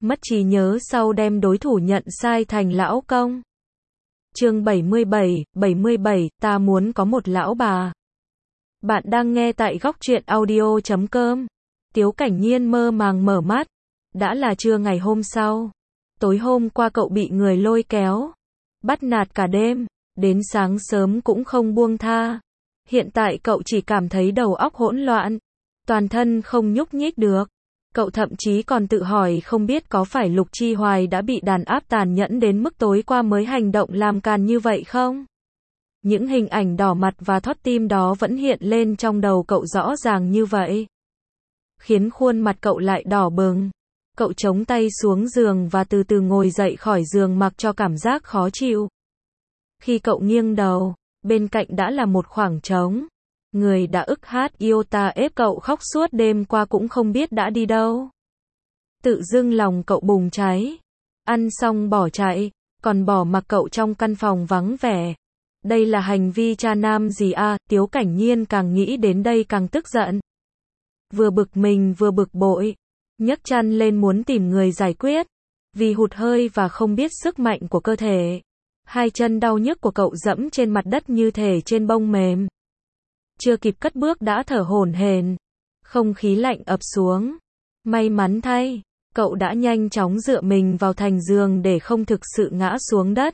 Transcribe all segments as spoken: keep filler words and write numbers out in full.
mất trí nhớ sau đem đối thủ nhận sai thành lão công. Chương bảy mươi bảy, bảy mươi bảy, ta muốn có một lão bà. Bạn đang nghe tại góc truyện audio chấm com. Tiếu Cảnh Nhiên mơ màng mở mắt. Đã là trưa ngày hôm sau. Tối hôm qua cậu bị người lôi kéo, bắt nạt cả đêm, đến sáng sớm cũng không buông tha. Hiện tại cậu chỉ cảm thấy đầu óc hỗn loạn, toàn thân không nhúc nhích được. Cậu thậm chí còn tự hỏi không biết có phải Lục Chi Hoài đã bị đàn áp tàn nhẫn đến mức tối qua mới hành động làm càn như vậy không? Những hình ảnh đỏ mặt và thót tim đó vẫn hiện lên trong đầu cậu rõ ràng như vậy, khiến khuôn mặt cậu lại đỏ bừng. Cậu chống tay xuống giường và từ từ ngồi dậy khỏi giường mặc cho cảm giác khó chịu. Khi cậu nghiêng đầu, bên cạnh đã là một khoảng trống. Người đã ức hát yêu ta ép cậu khóc suốt đêm qua cũng không biết đã đi đâu. Tự dưng lòng cậu bùng cháy. Ăn xong bỏ chạy, còn bỏ mặc cậu trong căn phòng vắng vẻ. Đây là hành vi cha nam gì à? Tiếu Cảnh Nhiên càng nghĩ đến đây càng tức giận. Vừa bực mình vừa bực bội, nhấc chăn lên muốn tìm người giải quyết. Vì hụt hơi và không biết sức mạnh của cơ thể, hai chân đau nhức của cậu dẫm trên mặt đất như thể trên bông mềm. Chưa kịp cất bước đã thở hổn hển, không khí lạnh ập xuống. May mắn thay, cậu đã nhanh chóng dựa mình vào thành giường để không thực sự ngã xuống đất.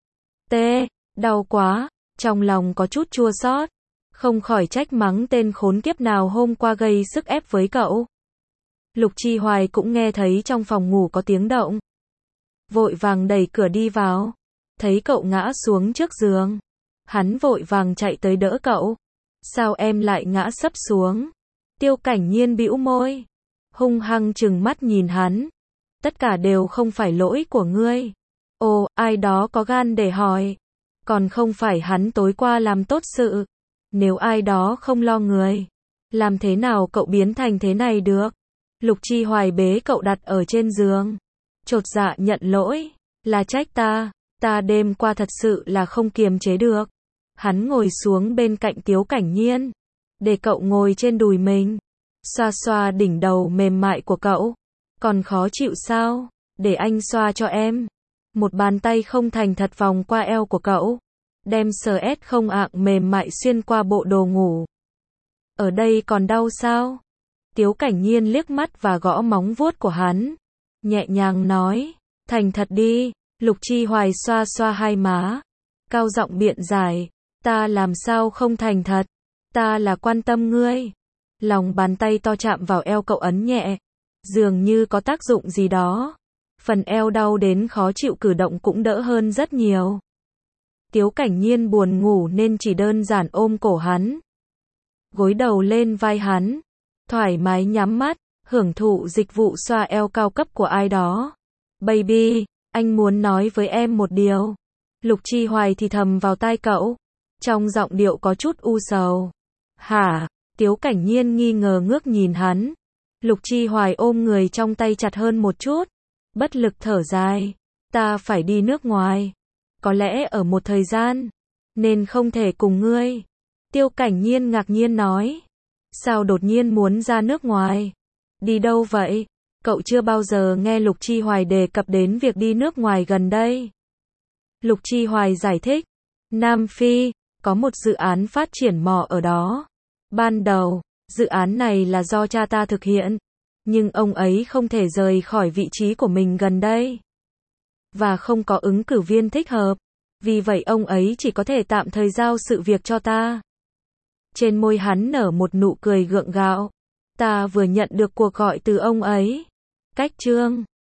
Tê, đau quá, trong lòng có chút chua xót, không khỏi trách mắng tên khốn kiếp nào hôm qua gây sức ép với cậu. Lục Chi Hoài cũng nghe thấy trong phòng ngủ có tiếng động, vội vàng đẩy cửa đi vào, thấy cậu ngã xuống trước giường, hắn vội vàng chạy tới đỡ cậu. Sao em lại ngã sấp xuống? Tiếu Cảnh Nhiên bĩu môi, hung hăng trừng mắt nhìn hắn. Tất cả đều không phải lỗi của ngươi. Ồ, ai đó có gan để hỏi. Còn không phải hắn tối qua làm tốt sự. Nếu ai đó không lo người, làm thế nào cậu biến thành thế này được? Lục Chi Hoài bế cậu đặt ở trên giường, chột dạ nhận lỗi, là trách ta, ta đêm qua thật sự là không kiềm chế được. Hắn ngồi xuống bên cạnh Tiếu Cảnh Nhiên, để cậu ngồi trên đùi mình, xoa xoa đỉnh đầu mềm mại của cậu. Còn khó chịu sao? Để anh xoa cho em. Một bàn tay không thành thật vòng qua eo của cậu, đem sờ ét không ạng mềm mại xuyên qua bộ đồ ngủ. Ở đây còn đau sao? Tiếu Cảnh Nhiên liếc mắt và gõ móng vuốt của hắn, nhẹ nhàng nói, thành thật đi. Lục Chi Hoài xoa xoa hai má, cao giọng biện giải, ta làm sao không thành thật, ta là quan tâm ngươi. Lòng bàn tay to chạm vào eo cậu ấn nhẹ, dường như có tác dụng gì đó. Phần eo đau đến khó chịu cử động cũng đỡ hơn rất nhiều. Tiếu Cảnh Nhiên buồn ngủ nên chỉ đơn giản ôm cổ hắn, gối đầu lên vai hắn, thoải mái nhắm mắt, hưởng thụ dịch vụ xoa eo cao cấp của ai đó. Baby, anh muốn nói với em một điều. Lục Chi Hoài thì thầm vào tai cậu, trong giọng điệu có chút u sầu. Hả? Tiếu Cảnh Nhiên nghi ngờ ngước nhìn hắn. Lục Chi Hoài ôm người trong tay chặt hơn một chút, bất lực thở dài. Ta phải đi nước ngoài, có lẽ ở một thời gian, nên không thể cùng ngươi. Tiếu Cảnh Nhiên ngạc nhiên nói, sao đột nhiên muốn ra nước ngoài? Đi đâu vậy? Cậu chưa bao giờ nghe Lục Chi Hoài đề cập đến việc đi nước ngoài gần đây. Lục Chi Hoài giải thích, Nam Phi, có một dự án phát triển mỏ ở đó. Ban đầu, dự án này là do cha ta thực hiện, nhưng ông ấy không thể rời khỏi vị trí của mình gần đây, và không có ứng cử viên thích hợp. Vì vậy ông ấy chỉ có thể tạm thời giao sự việc cho ta. Trên môi hắn nở một nụ cười gượng gạo. Ta vừa nhận được cuộc gọi từ ông ấy. Cách chương